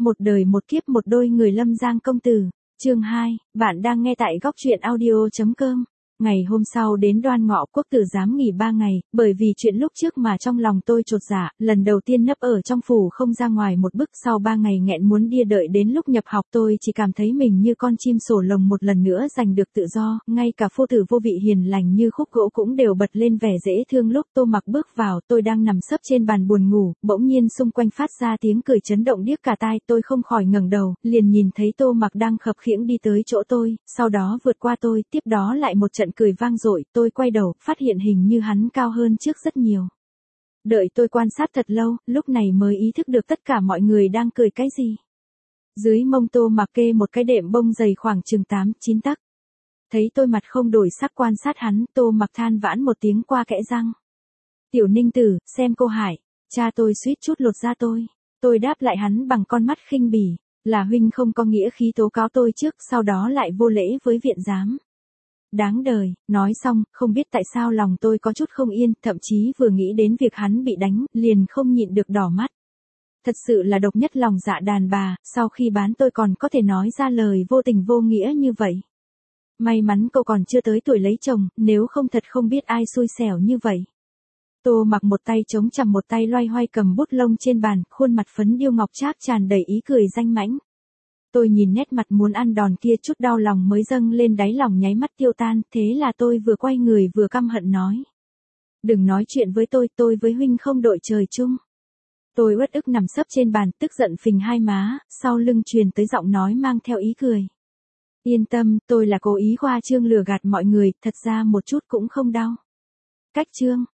Một đời một kiếp một đôi người Lâm Giang công tử. Chương 2, bạn đang nghe tại góc truyện audio.com. Ngày hôm sau đến Đoan Ngọ Quốc tử giám nghỉ 3 ngày, bởi vì chuyện lúc trước mà trong lòng tôi chột dạ, lần đầu tiên nấp ở trong phủ không ra ngoài một bước, sau 3 ngày nghẹn muốn đi đợi đến lúc nhập học tôi chỉ cảm thấy mình như con chim sổ lồng một lần nữa giành được tự do, ngay cả phu tử vô vị hiền lành như khúc gỗ cũng đều bật lên vẻ dễ thương. Lúc Tô Mặc bước vào, tôi đang nằm sấp trên bàn buồn ngủ, bỗng nhiên xung quanh phát ra tiếng cười chấn động điếc cả tai, tôi không khỏi ngẩng đầu, liền nhìn thấy Tô Mặc đang khập khiễng đi tới chỗ tôi, sau đó vượt qua tôi, tiếp đó lại một trận cười vang dội. Tôi quay đầu, phát hiện hình như hắn cao hơn trước rất nhiều. Đợi tôi quan sát thật lâu, lúc này mới ý thức được tất cả mọi người đang cười cái gì. Dưới mông Tô Mặc kê một cái đệm bông dày khoảng chừng 8-9 tấc. Thấy tôi mặt không đổi sắc quan sát hắn, Tô Mặc than vãn một tiếng qua kẽ răng. Tiểu Ninh tử, xem cô Hải, cha tôi suýt chút lột da tôi. Tôi đáp lại hắn bằng con mắt khinh bỉ, là huynh không có nghĩa khí tố cáo tôi trước, sau đó lại vô lễ với viện giám. Đáng đời, nói xong, không biết tại sao lòng tôi có chút không yên, thậm chí vừa nghĩ đến việc hắn bị đánh, liền không nhịn được đỏ mắt. Thật sự là độc nhất lòng dạ đàn bà, sau khi bán tôi còn có thể nói ra lời vô tình vô nghĩa như vậy. May mắn cậu còn chưa tới tuổi lấy chồng, nếu không thật không biết ai xui xẻo như vậy. Tô Mặc một tay chống chằm một tay loay hoay cầm bút lông trên bàn, khuôn mặt phấn điêu ngọc trác tràn đầy ý cười danh mãnh. Tôi nhìn nét mặt muốn ăn đòn kia, chút đau lòng mới dâng lên đáy lòng nháy mắt tiêu tan, thế là tôi vừa quay người vừa căm hận nói. Đừng nói chuyện với tôi với huynh không đội trời chung. Tôi uất ức nằm sấp trên bàn, tức giận phình hai má, sau lưng truyền tới giọng nói mang theo ý cười. Yên tâm, tôi là cố ý khoa trương lừa gạt mọi người, thật ra một chút cũng không đau. Cách trương,